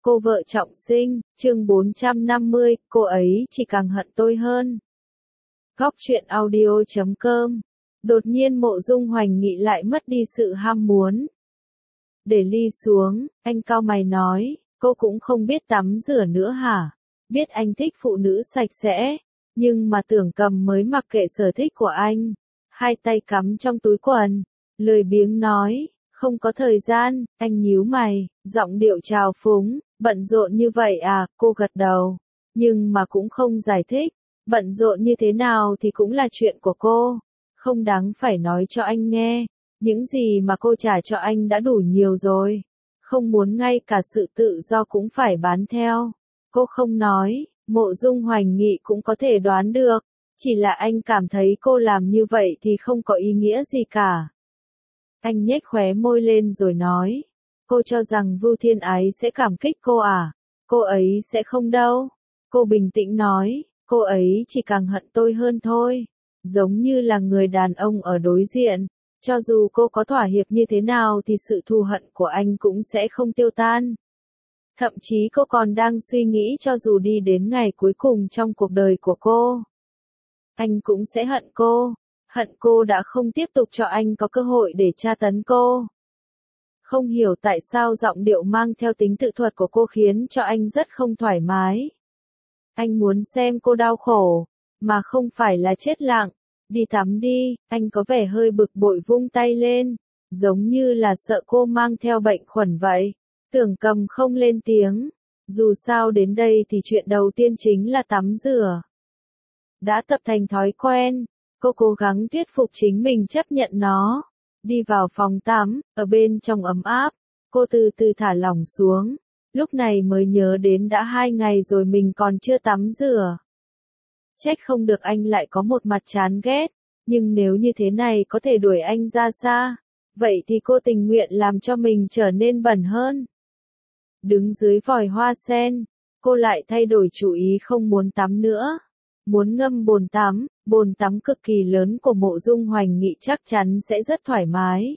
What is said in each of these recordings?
Cô vợ trọng sinh, chương 450, cô ấy chỉ càng hận tôi hơn. Góc truyện audio.com. Đột nhiên Mộ Dung Hoành Nghị lại mất đi sự ham muốn. Để ly xuống, anh cau mày nói, cô cũng không biết tắm rửa nữa hả? Biết anh thích phụ nữ sạch sẽ, nhưng mà Tưởng Cầm mới mặc kệ sở thích của anh. Hai tay cắm trong túi quần, lười biếng nói, không có thời gian. Anh nhíu mày, giọng điệu trào phúng, bận rộn như vậy à? Cô gật đầu, nhưng mà cũng không giải thích. Bận rộn như thế nào thì cũng là chuyện của cô, không đáng phải nói cho anh nghe. Những gì mà cô trả cho anh đã đủ nhiều rồi, không muốn ngay cả sự tự do cũng phải bán theo. Cô không nói, Mộ Dung Hoành Nghị cũng có thể đoán được, chỉ là anh cảm thấy cô làm như vậy thì không có ý nghĩa gì cả. Anh nhếch khóe môi lên rồi nói, cô cho rằng Vưu Thiên Ái sẽ cảm kích cô à? Cô ấy sẽ không đâu. Cô bình tĩnh nói, cô ấy chỉ càng hận tôi hơn thôi. Giống như là người đàn ông ở đối diện, cho dù cô có thỏa hiệp như thế nào thì sự thù hận của anh cũng sẽ không tiêu tan. Thậm chí cô còn đang suy nghĩ cho dù đi đến ngày cuối cùng trong cuộc đời của cô, anh cũng sẽ hận cô đã không tiếp tục cho anh có cơ hội để tra tấn cô. Không hiểu tại sao giọng điệu mang theo tính tự thuật của cô khiến cho anh rất không thoải mái. Anh muốn xem cô đau khổ, mà không phải là chết lặng. Đi tắm đi, anh có vẻ hơi bực bội vung tay lên, giống như là sợ cô mang theo bệnh khuẩn vậy. Tưởng Cầm không lên tiếng, dù sao đến đây thì chuyện đầu tiên chính là tắm rửa. Đã tập thành thói quen, cô cố gắng thuyết phục chính mình chấp nhận nó. Đi vào phòng tắm, ở bên trong ấm áp, cô từ từ thả lỏng xuống, lúc này mới nhớ đến đã 2 ngày rồi mình còn chưa tắm rửa. Trách không được anh lại có một mặt chán ghét, nhưng nếu như thế này có thể đuổi anh ra xa, vậy thì cô tình nguyện làm cho mình trở nên bẩn hơn. Đứng dưới vòi hoa sen, cô lại thay đổi chủ ý không muốn tắm nữa. Muốn ngâm bồn tắm cực kỳ lớn của Mộ Dung Hoành Nghị chắc chắn sẽ rất thoải mái.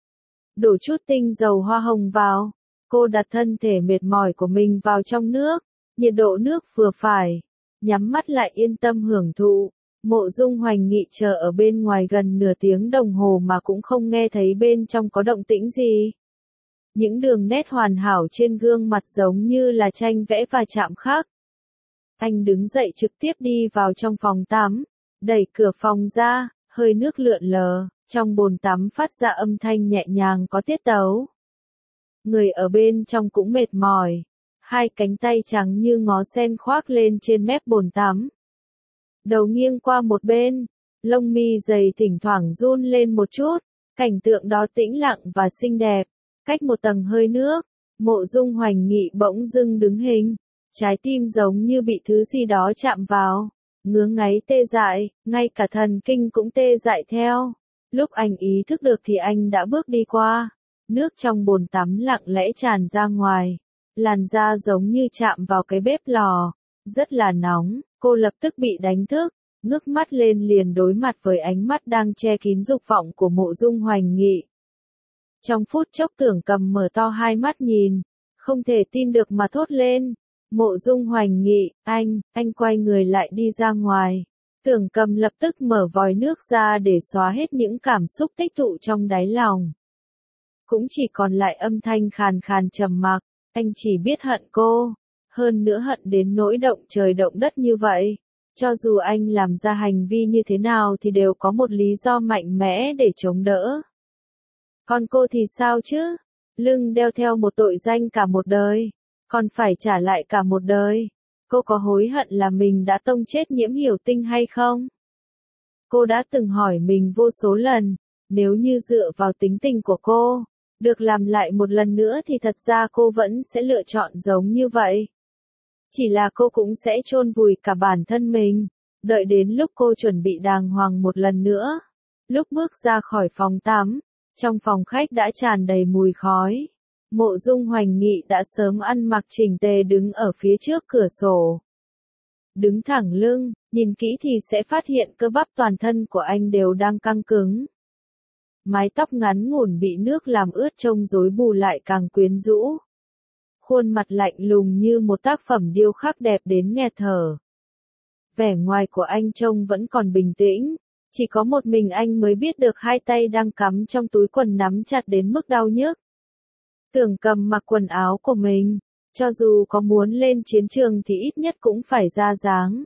Đổ chút tinh dầu hoa hồng vào, cô đặt thân thể mệt mỏi của mình vào trong nước, nhiệt độ nước vừa phải, nhắm mắt lại yên tâm hưởng thụ. Mộ Dung Hoành Nghị chờ ở bên ngoài gần nửa tiếng đồng hồ mà cũng không nghe thấy bên trong có động tĩnh gì. Những đường nét hoàn hảo trên gương mặt giống như là tranh vẽ và chạm khắc. Anh đứng dậy trực tiếp đi vào trong phòng tắm, đẩy cửa phòng ra, hơi nước lượn lờ, trong bồn tắm phát ra âm thanh nhẹ nhàng có tiết tấu. Người ở bên trong cũng mệt mỏi, hai cánh tay trắng như ngó sen khoác lên trên mép bồn tắm. Đầu nghiêng qua một bên, lông mi dày thỉnh thoảng run lên một chút, cảnh tượng đó tĩnh lặng và xinh đẹp. Cách một tầng hơi nước, Mộ Dung Hoành Nghị bỗng dưng đứng hình, trái tim giống như bị thứ gì đó chạm vào, ngứa ngáy tê dại, ngay cả thần kinh cũng tê dại theo. Lúc anh ý thức được thì anh đã bước đi qua, nước trong bồn tắm lặng lẽ tràn ra ngoài, làn da giống như chạm vào cái bếp lò, rất là nóng. Cô lập tức bị đánh thức, ngước mắt lên liền đối mặt với ánh mắt đang che kín dục vọng của Mộ Dung Hoành Nghị. Trong phút chốc Tưởng Cầm mở to hai mắt nhìn, không thể tin được mà thốt lên. Mộ Dung Hoành Nghị, anh quay người lại đi ra ngoài. Tưởng Cầm lập tức mở vòi nước ra để xóa hết những cảm xúc tích tụ trong đáy lòng. Cũng chỉ còn lại âm thanh khàn khàn trầm mặc, anh chỉ biết hận cô, hơn nữa hận đến nỗi động trời động đất như vậy. Cho dù anh làm ra hành vi như thế nào thì đều có một lý do mạnh mẽ để chống đỡ. Còn cô thì sao chứ? Lưng đeo theo một tội danh cả một đời, còn phải trả lại cả một đời. Cô có hối hận là mình đã tông chết Nhiễm Hiểu Tinh hay không? Cô đã từng hỏi mình vô số lần, nếu như dựa vào tính tình của cô, được làm lại một lần nữa thì thật ra cô vẫn sẽ lựa chọn giống như vậy. Chỉ là cô cũng sẽ chôn vùi cả bản thân mình, đợi đến lúc cô chuẩn bị đàng hoàng một lần nữa. Lúc bước ra khỏi phòng tắm, trong phòng khách đã tràn đầy mùi khói. Mộ Dung Hoành Nghị đã sớm ăn mặc chỉnh tề đứng ở phía trước cửa sổ. Đứng thẳng lưng, nhìn kỹ thì sẽ phát hiện cơ bắp toàn thân của anh đều đang căng cứng. Mái tóc ngắn ngủn bị nước làm ướt trông rối bù lại càng quyến rũ. khuôn mặt lạnh lùng như một tác phẩm điêu khắc đẹp đến nghẹt thở. Vẻ ngoài của anh trông vẫn còn bình tĩnh, chỉ có một mình anh mới biết được hai tay đang cắm trong túi quần nắm chặt đến mức đau nhức. Tưởng Cầm mặc quần áo của mình, cho dù có muốn lên chiến trường thì ít nhất cũng phải ra dáng.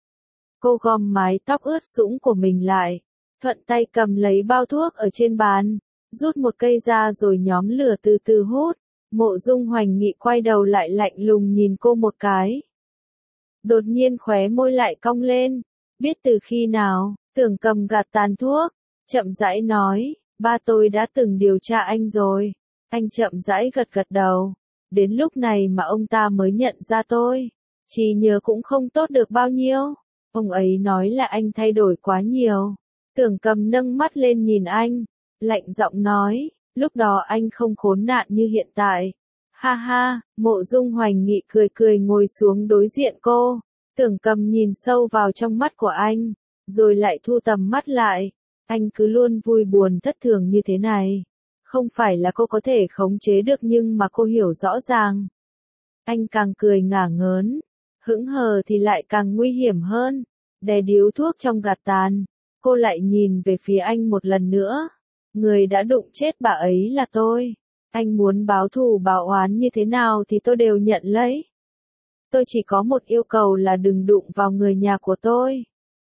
Cô gom mái tóc ướt sũng của mình lại, thuận tay cầm lấy bao thuốc ở trên bàn, rút một cây ra rồi nhóm lửa từ từ hút. Mộ Dung Hoành Nghị quay đầu lại lạnh lùng nhìn cô một cái. Đột nhiên khóe môi lại cong lên, biết từ khi nào, Tưởng Cầm gạt tàn thuốc, chậm rãi nói, ba tôi đã từng điều tra anh rồi. Anh chậm rãi gật gật đầu, đến lúc này mà ông ta mới nhận ra tôi, trí nhớ cũng không tốt được bao nhiêu. Ông ấy nói là anh thay đổi quá nhiều. Tưởng Cầm nâng mắt lên nhìn anh, lạnh giọng nói, lúc đó anh không khốn nạn như hiện tại. Ha ha, Mộ Dung Hoành Nghị cười cười ngồi xuống đối diện cô. Tưởng Cầm nhìn sâu vào trong mắt của anh, rồi lại thu tầm mắt lại. Anh cứ luôn vui buồn thất thường như thế này. Không phải là cô có thể khống chế được nhưng mà cô hiểu rõ ràng. Anh càng cười ngả ngớn, hững hờ thì lại càng nguy hiểm hơn. Đè điếu thuốc trong gạt tàn, cô lại nhìn về phía anh một lần nữa. Người đã đụng chết bà ấy là tôi. Anh muốn báo thù báo oán như thế nào thì tôi đều nhận lấy. Tôi chỉ có một yêu cầu là đừng đụng vào người nhà của tôi.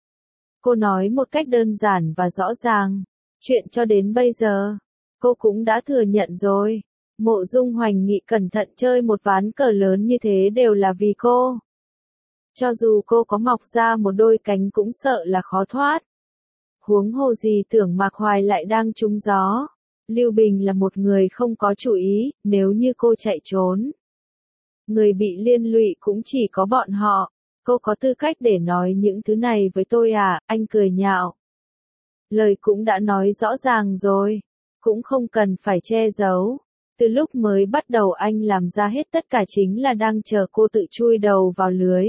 Cô nói một cách đơn giản và rõ ràng. Chuyện cho đến bây giờ, cô cũng đã thừa nhận rồi. Mộ Dung Hoành Nghị cẩn thận chơi một ván cờ lớn như thế đều là vì cô. Cho dù cô có mọc ra một đôi cánh cũng sợ là khó thoát. Huống hồ gì Tưởng Mạc Hoài lại đang trúng gió. Lưu Bình là một người không có chủ ý, nếu như cô chạy trốn. Người bị liên lụy cũng chỉ có bọn họ. Cô có tư cách để nói những thứ này với tôi à? Anh cười nhạo. Lời cũng đã nói rõ ràng rồi. Cũng không cần phải che giấu. Từ lúc mới bắt đầu anh làm ra hết tất cả chính là đang chờ cô tự chui đầu vào lưới.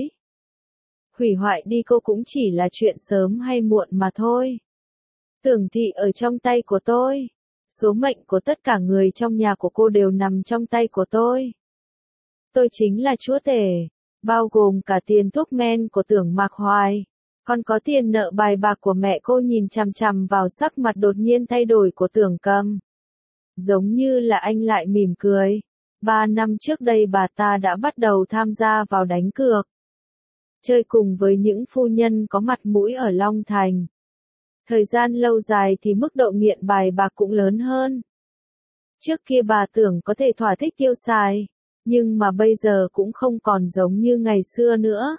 Hủy hoại đi cô cũng chỉ là chuyện sớm hay muộn mà thôi. Tưởng Thị ở trong tay của tôi. Số mệnh của tất cả người trong nhà của cô đều nằm trong tay của tôi. Tôi chính là chúa tể, bao gồm cả tiền thuốc men của Tưởng Mạc Hoài. Còn có tiền nợ bài bạc của mẹ cô. Nhìn chằm chằm vào sắc mặt đột nhiên thay đổi của Tưởng Cầm. Giống như là anh lại mỉm cười. 3 năm trước đây bà ta đã bắt đầu tham gia vào đánh cược. Chơi cùng với những phu nhân có mặt mũi ở Long Thành. Thời gian lâu dài thì mức độ nghiện bài bạc cũng lớn hơn. Trước kia bà tưởng có thể thỏa thích tiêu xài, nhưng mà bây giờ cũng không còn giống như ngày xưa nữa.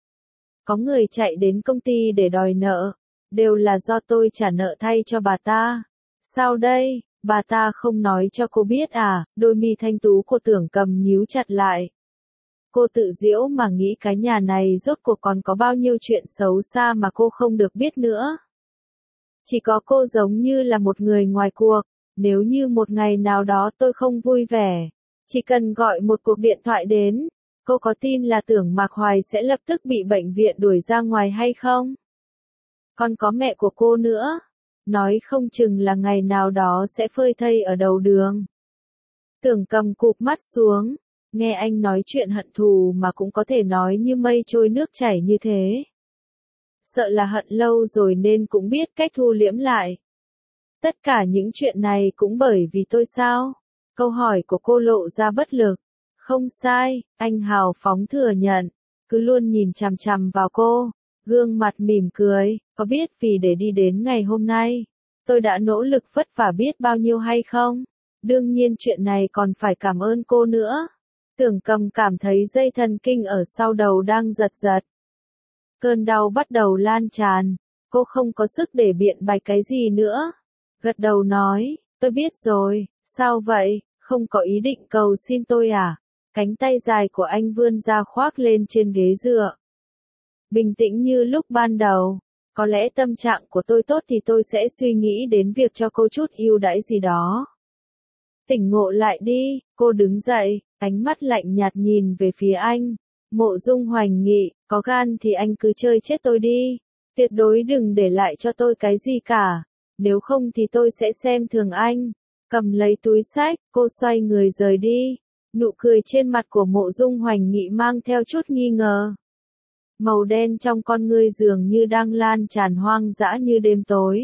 Có người chạy đến công ty để đòi nợ, đều là do tôi trả nợ thay cho bà ta. Sao đây, bà ta không nói cho cô biết à? Đôi mi thanh tú của Tưởng Cầm nhíu chặt lại. Cô tự giễu mà nghĩ cái nhà này rốt cuộc còn có bao nhiêu chuyện xấu xa mà cô không được biết nữa. Chỉ có cô giống như là một người ngoài cuộc. Nếu như một ngày nào đó tôi không vui vẻ, chỉ cần gọi một cuộc điện thoại đến, cô có tin là Tưởng Mạc Hoài sẽ lập tức bị bệnh viện đuổi ra ngoài hay không? Còn có mẹ của cô nữa, nói không chừng là ngày nào đó sẽ phơi thây ở đầu đường. Tưởng Cầm cụp mắt xuống, nghe anh nói chuyện hận thù mà cũng có thể nói như mây trôi nước chảy như thế. Sợ là hận lâu rồi nên cũng biết cách thu liễm lại. Tất cả những chuyện này cũng bởi vì tôi sao? Câu hỏi của cô lộ ra bất lực. Không sai, anh hào phóng thừa nhận, cứ luôn nhìn chằm chằm vào cô, gương mặt mỉm cười, có biết vì để đi đến ngày hôm nay, tôi đã nỗ lực vất vả biết bao nhiêu hay không? Đương nhiên chuyện này còn phải cảm ơn cô nữa. Tưởng Cầm cảm thấy dây thần kinh ở sau đầu đang giật giật. Cơn đau bắt đầu lan tràn, cô không có sức để biện bạch cái gì nữa. Gật đầu nói, tôi biết rồi, sao vậy, không có ý định cầu xin tôi à? Cánh tay dài của anh vươn ra khoác lên trên ghế dựa. Bình tĩnh như lúc ban đầu, có lẽ tâm trạng của tôi tốt thì tôi sẽ suy nghĩ đến việc cho cô chút ưu đãi gì đó. Tỉnh ngộ lại đi, cô đứng dậy, ánh mắt lạnh nhạt nhìn về phía anh. Mộ Dung Hoành Nghị, có gan thì anh cứ chơi chết tôi đi. Tuyệt đối đừng để lại cho tôi cái gì cả. Nếu không thì tôi sẽ xem thường anh. Cầm lấy túi xách, cô xoay người rời đi. Nụ cười trên mặt của Mộ Dung Hoành Nghị mang theo chút nghi ngờ. Màu đen trong con ngươi dường như đang lan tràn hoang dã như đêm tối.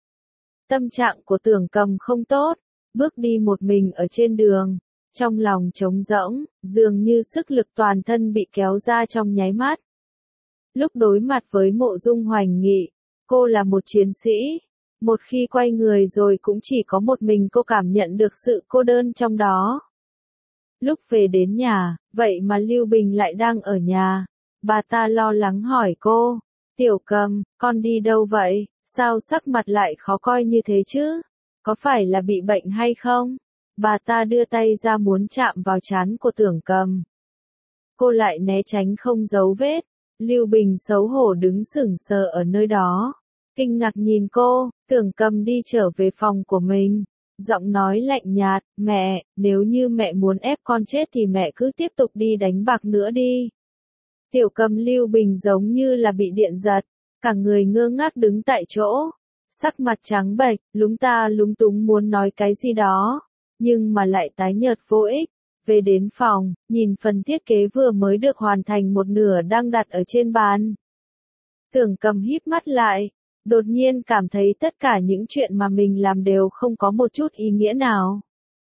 Tâm trạng của Tưởng Cầm không tốt, bước đi một mình ở trên đường, trong lòng trống rỗng, dường như sức lực toàn thân bị kéo ra trong nháy mắt. Lúc đối mặt với Mộ Dung Hoành Nghị, cô là một chiến sĩ. Một khi quay người rồi cũng chỉ có một mình cô cảm nhận được sự cô đơn trong đó. Lúc về đến nhà, vậy mà Lưu Bình lại đang ở nhà. Bà ta lo lắng hỏi cô, Tiểu Cầm, con đi đâu vậy, sao sắc mặt lại khó coi như thế chứ? Có phải là bị bệnh hay không? Bà ta đưa tay ra muốn chạm vào trán của Tưởng Cầm. Cô lại né tránh không giấu vết. Lưu Bình xấu hổ đứng sững sờ ở nơi đó. Kinh ngạc nhìn cô, Tưởng Cầm đi trở về phòng của mình. Giọng nói lạnh nhạt, mẹ, nếu như mẹ muốn ép con chết thì mẹ cứ tiếp tục đi đánh bạc nữa đi. Tiểu Cầm Lưu Bình giống như là bị điện giật, cả người ngơ ngác đứng tại chỗ. Sắc mặt trắng bệch, lúng ta lúng túng muốn nói cái gì đó, nhưng mà lại tái nhợt vô ích. Về đến phòng, nhìn phần thiết kế vừa mới được hoàn thành một nửa đang đặt ở trên bàn. Tưởng Cầm híp mắt lại, đột nhiên cảm thấy tất cả những chuyện mà mình làm đều không có một chút ý nghĩa nào.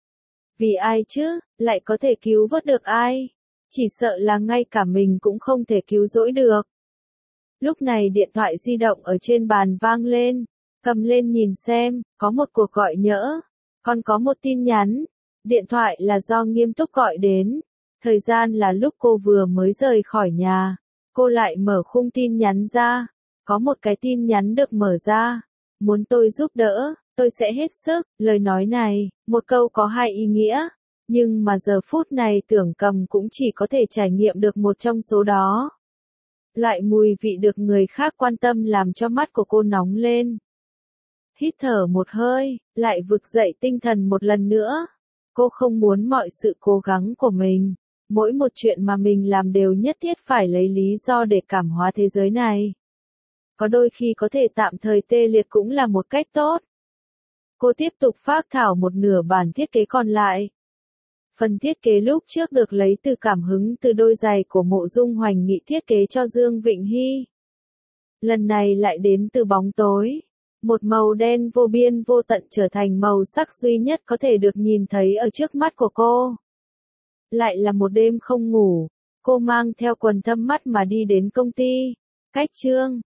Vì ai chứ, lại có thể cứu vớt được ai? Chỉ sợ là ngay cả mình cũng không thể cứu rỗi được. Lúc này điện thoại di động ở trên bàn vang lên, cầm lên nhìn xem, có một cuộc gọi nhỡ, còn có một tin nhắn. Điện thoại là do Nghiêm Túc gọi đến, thời gian là lúc cô vừa mới rời khỏi nhà, cô lại mở khung tin nhắn ra, có một cái tin nhắn được mở ra, muốn tôi giúp đỡ, tôi sẽ hết sức, lời nói này, một câu có hai ý nghĩa, nhưng mà giờ phút này Tưởng Cầm cũng chỉ có thể trải nghiệm được một trong số đó. Loại mùi vị được người khác quan tâm làm cho mắt của cô nóng lên. Hít thở một hơi, lại vực dậy tinh thần một lần nữa. Cô không muốn mọi sự cố gắng của mình, mỗi một chuyện mà mình làm đều nhất thiết phải lấy lý do để cảm hóa thế giới này. Có đôi khi có thể tạm thời tê liệt cũng là một cách tốt. Cô tiếp tục phác thảo một nửa bản thiết kế còn lại. Phần thiết kế lúc trước được lấy từ cảm hứng từ đôi giày của Mộ Dung Hoành Nghị thiết kế cho Dương Vịnh Hy. Lần này lại đến từ bóng tối. Một màu đen vô biên vô tận trở thành màu sắc duy nhất có thể được nhìn thấy ở trước mắt của cô. Lại là một đêm không ngủ, cô mang theo quần thâm mắt mà đi đến công ty. Cách chương